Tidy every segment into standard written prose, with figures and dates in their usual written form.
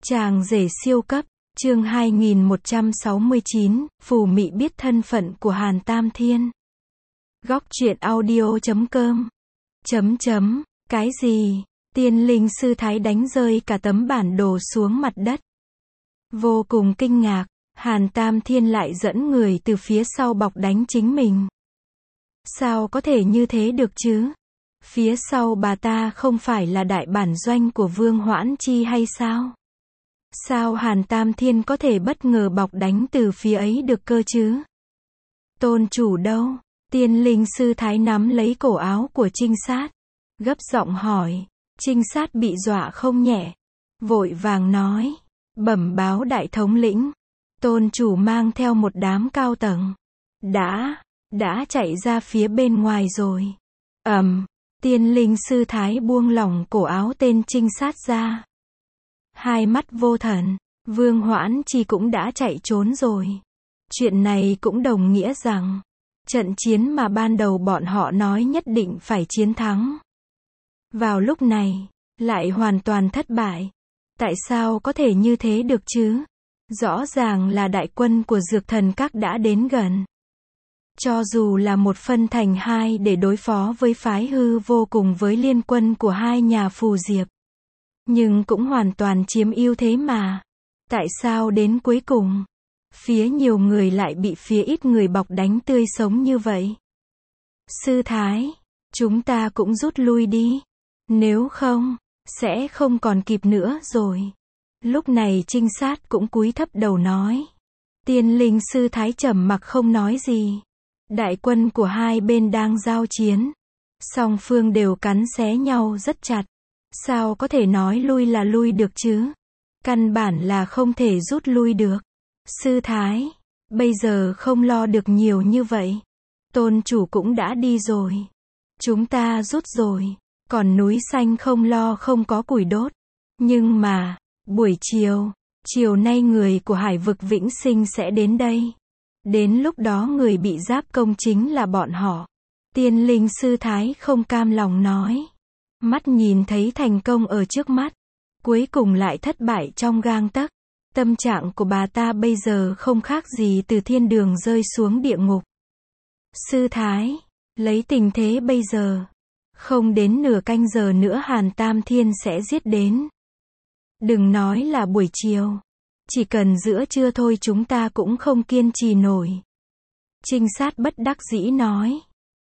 Chàng rể siêu cấp, chương 2169, Phù Mị biết thân phận của Hàn Tam Thiên. Góc truyện audio.com. Cái gì? Tiên linh sư thái đánh rơi cả tấm bản đồ xuống mặt đất. Vô cùng kinh ngạc, Hàn Tam Thiên lại dẫn người từ phía sau bọc đánh chính mình. Sao có thể như thế được chứ? Phía sau bà ta không phải là đại bản doanh của Vương Hoãn Chi hay sao? Sao Hàn Tam Thiên có thể bất ngờ bọc đánh từ phía ấy được cơ chứ? Tôn chủ đâu? Tiên linh sư thái nắm lấy cổ áo của trinh sát, gấp giọng hỏi. Trinh sát bị dọa không nhẹ, vội vàng nói, bẩm báo đại thống lĩnh, tôn chủ mang theo một đám cao tầng, đã chạy ra phía bên ngoài rồi. Tiên linh sư thái buông lỏng cổ áo tên trinh sát ra. Hai mắt vô thần, Vương Hoãn Chi cũng đã chạy trốn rồi. Chuyện này cũng đồng nghĩa rằng, trận chiến mà ban đầu bọn họ nói nhất định phải chiến thắng, vào lúc này, lại hoàn toàn thất bại. Tại sao có thể như thế được chứ? Rõ ràng là đại quân của Dược Thần Các đã đến gần. Cho dù là một phân thành hai để đối phó với phái hư vô cùng với liên quân của hai nhà Phù Diệp, nhưng cũng hoàn toàn chiếm ưu thế mà. Tại sao đến cuối cùng, phía nhiều người lại bị phía ít người bọc đánh tươi sống như vậy? Sư thái, chúng ta cũng rút lui đi. Nếu không, sẽ không còn kịp nữa rồi. Lúc này trinh sát cũng cúi thấp đầu nói. Tiên linh sư thái trầm mặc không nói gì. Đại quân của hai bên đang giao chiến. Song phương đều cắn xé nhau rất chặt. Sao có thể nói lui là lui được chứ? Căn bản là không thể rút lui được. Sư thái, bây giờ không lo được nhiều như vậy. Tôn chủ cũng đã đi rồi. Chúng ta rút rồi. Còn núi xanh không lo không có củi đốt. Nhưng mà, buổi chiều nay người của Hải vực Vĩnh Sinh sẽ đến đây. Đến lúc đó người bị giáp công chính là bọn họ. Tiên linh sư thái không cam lòng nói. Mắt nhìn thấy thành công ở trước mắt, cuối cùng lại thất bại trong gang tấc. Tâm trạng của bà ta bây giờ không khác gì từ thiên đường rơi xuống địa ngục. Sư thái, lấy tình thế bây giờ, không đến nửa canh giờ nữa Hàn Tam Thiên sẽ giết đến. Đừng nói là buổi chiều, chỉ cần giữa trưa thôi chúng ta cũng không kiên trì nổi. Trinh sát bất đắc dĩ nói.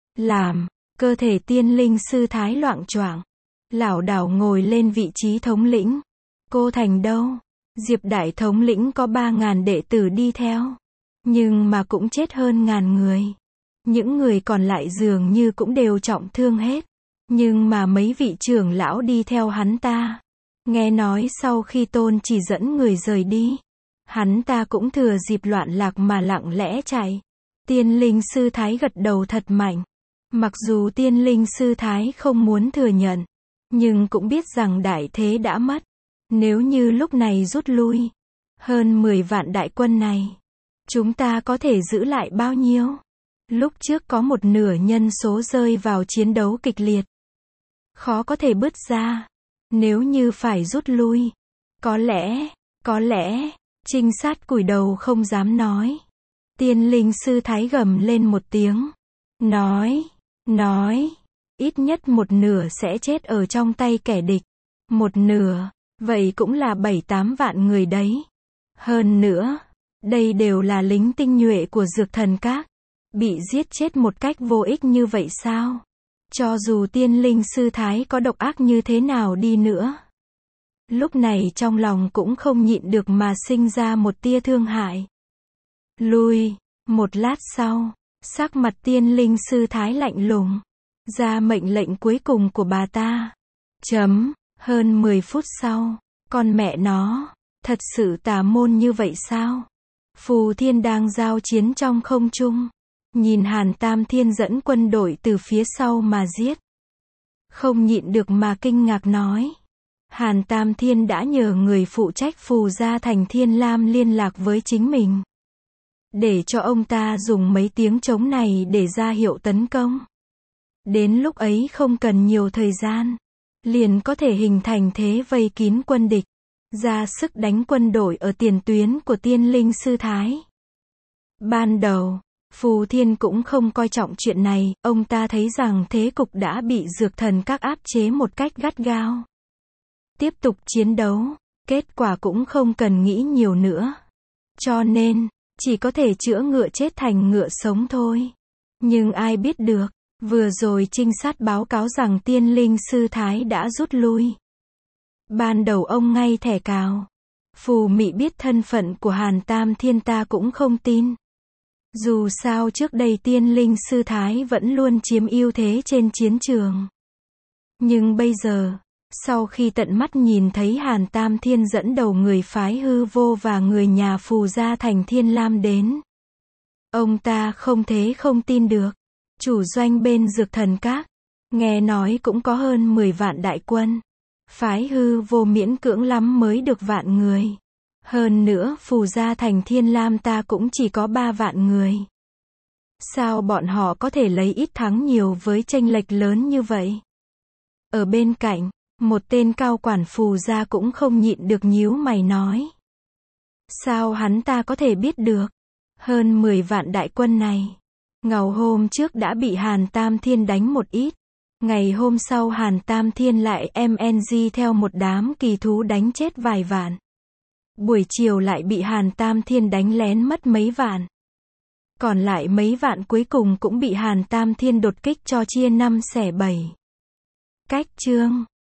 Cơ thể tiên linh sư thái loạng choạng, lảo đảo ngồi lên vị trí thống lĩnh. Cô Thành đâu? Diệp đại thống lĩnh có 3.000 đệ tử đi theo, nhưng mà cũng chết hơn 1.000 người. Những người còn lại dường như cũng đều trọng thương hết. Nhưng mà mấy vị trưởng lão đi theo hắn ta. Nghe nói sau khi Tôn chỉ dẫn người rời đi, hắn ta cũng thừa dịp loạn lạc mà lặng lẽ chạy. Tiên linh sư thái gật đầu thật mạnh. Mặc dù tiên linh sư thái không muốn thừa nhận, nhưng cũng biết rằng đại thế đã mất. Nếu như lúc này rút lui, hơn 10 vạn đại quân này, chúng ta có thể giữ lại bao nhiêu? Lúc trước có một nửa nhân số rơi vào chiến đấu kịch liệt, khó có thể bứt ra. Nếu như phải rút lui, có lẽ, trinh sát cúi đầu không dám nói. Tiên linh sư thái gầm lên một tiếng. Nói, ít nhất một nửa sẽ chết ở trong tay kẻ địch. Một nửa, vậy cũng là 7-8 vạn người đấy. Hơn nữa, đây đều là lính tinh nhuệ của Dược Thần Các. Bị giết chết một cách vô ích như vậy sao? Cho dù tiên linh sư thái có độc ác như thế nào đi nữa, lúc này trong lòng cũng không nhịn được mà sinh ra một tia thương hại. Lui. Một lát sau, sắc mặt tiên linh sư thái lạnh lùng, ra mệnh lệnh cuối cùng của bà ta. Hơn 10 phút sau, con mẹ nó, thật sự tà môn như vậy sao? Phù Thiên đang giao chiến trong không trung, nhìn Hàn Tam Thiên dẫn quân đội từ phía sau mà giết, không nhịn được mà kinh ngạc nói. Hàn Tam Thiên đã nhờ người phụ trách Phù gia thành Thiên Lam liên lạc với chính mình, để cho ông ta dùng mấy tiếng trống này để ra hiệu tấn công. Đến lúc ấy không cần nhiều thời gian, liền có thể hình thành thế vây kín quân địch. ra sức đánh quân đội ở tiền tuyến của Tiên Linh Sư Thái. Ban đầu, Phù Thiên cũng không coi trọng chuyện này, ông ta thấy rằng thế cục đã bị dược thần các áp chế một cách gắt gao. Tiếp tục chiến đấu, kết quả cũng không cần nghĩ nhiều nữa. Cho nên, chỉ có thể chữa ngựa chết thành ngựa sống thôi. Nhưng ai biết được, vừa rồi trinh sát báo cáo rằng Tiên Linh Sư Thái đã rút lui. Ban đầu ông ngay thẻ cào. Phù Mị biết thân phận của Hàn Tam Thiên ta cũng không tin. Dù sao trước đây Tiên Linh Sư Thái vẫn luôn chiếm ưu thế trên chiến trường. Nhưng bây giờ, sau khi tận mắt nhìn thấy Hàn Tam Thiên dẫn đầu người phái Hư Vô và người nhà Phù gia thành Thiên Lam đến, ông ta không thể không tin được. Chủ doanh bên Dược Thần Các, nghe nói cũng có hơn 10 vạn đại quân. Phái Hư Vô miễn cưỡng lắm mới được vạn người. Hơn nữa Phù gia thành Thiên Lam ta cũng chỉ có 3 vạn người. Sao bọn họ có thể lấy ít thắng nhiều với chênh lệch lớn như vậy? Ở bên cạnh, một tên cao quản Phù gia cũng không nhịn được nhíu mày nói. Sao hắn ta có thể biết được? Hơn 10 vạn đại quân này, ngầu hôm trước đã bị Hàn Tam Thiên đánh một ít. Ngày hôm sau Hàn Tam Thiên lại MNG theo một đám kỳ thú đánh chết vài vạn. Buổi chiều lại bị Hàn Tam Thiên đánh lén mất mấy vạn. Còn lại mấy vạn cuối cùng cũng bị Hàn Tam Thiên đột kích cho chia 5 xẻ 7. Cách chương